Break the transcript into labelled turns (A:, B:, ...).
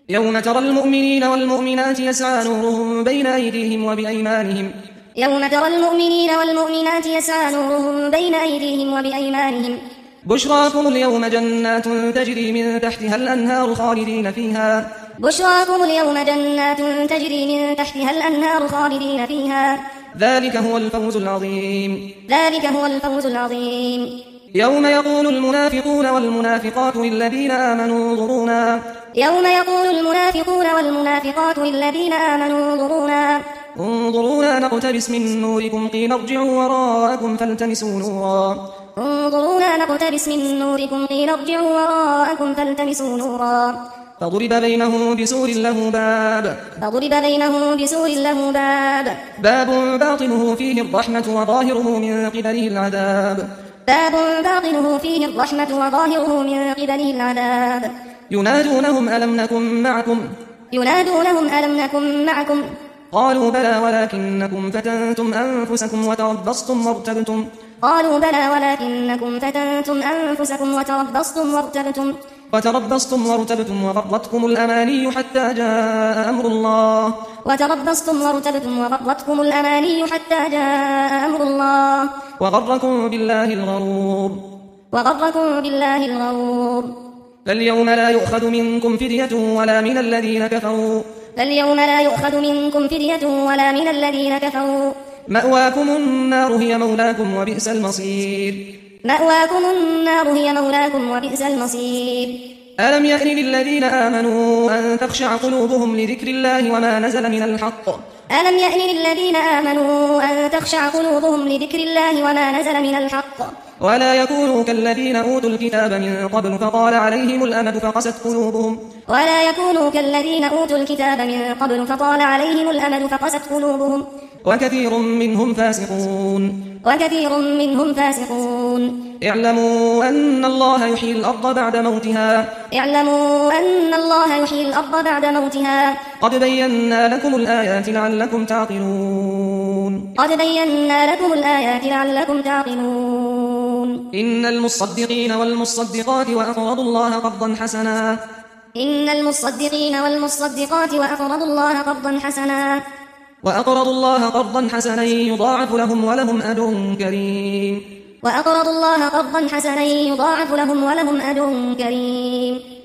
A: يوم ترى المؤمنين والمؤمنات يسعى نورهم بين أيديهم وبأيمانهم
B: يوم ترى المؤمنين والمؤمنات يسعى نورهم بين أيديهم وبأيمانهم
A: بشراكم اليوم جنات تجري من تحتها الأنهار خالدين فيها
B: بشراكم اليوم جنات تجري من تحتها الأنهار خالدين فيها
A: ذلك هو الفوز العظيم
B: ذلك هو الفوز العظيم
A: يوم يقول المنافقون والمنافقات للذين آمنوا انظرونا
B: يوم يقول المنافقون والمنافقات للذين آمنوا
A: انظرونا نقتبس من نوركم قيل ارجعوا وراءكم فالتمسوا نورا
B: انظرونا نقتبس من نوركم قيل ارجعوا وراءكم فالتمسوا نورا
A: فضرب بينهم بسور له باب باطنه فيه الرحمة وظاهره من قبله العذاب ينادونهم ألم نكن معكم قالوا بلى ولكنكم فتنتم أنفسكم وتربصتم وارتبتم وغرتكم الأماني حتى جاء أمر الله وغركم بالله الغرور فاليوم لا يؤخذ منكم فدية ولا من الذين كفروا مأواكم النار هي مولاكم وبئس المصير ألم يأن للذين آمنوا أن تخشع قلوبهم لذكر الله وما نزل من الحق ولا يكونوا كالذين أوتوا الكتاب من قبل فطال عليهم الأمد فقست قلوبهم وكثير منهم فاسقون اعلموا أن الله يحيي الأرض بعد موتها قد بينا لكم الآيات لعلكم تعقلون إن المصدقين والمصدقات وأقرضوا الله قرضا حسنا يضاعف لهم ولهم أجر كريم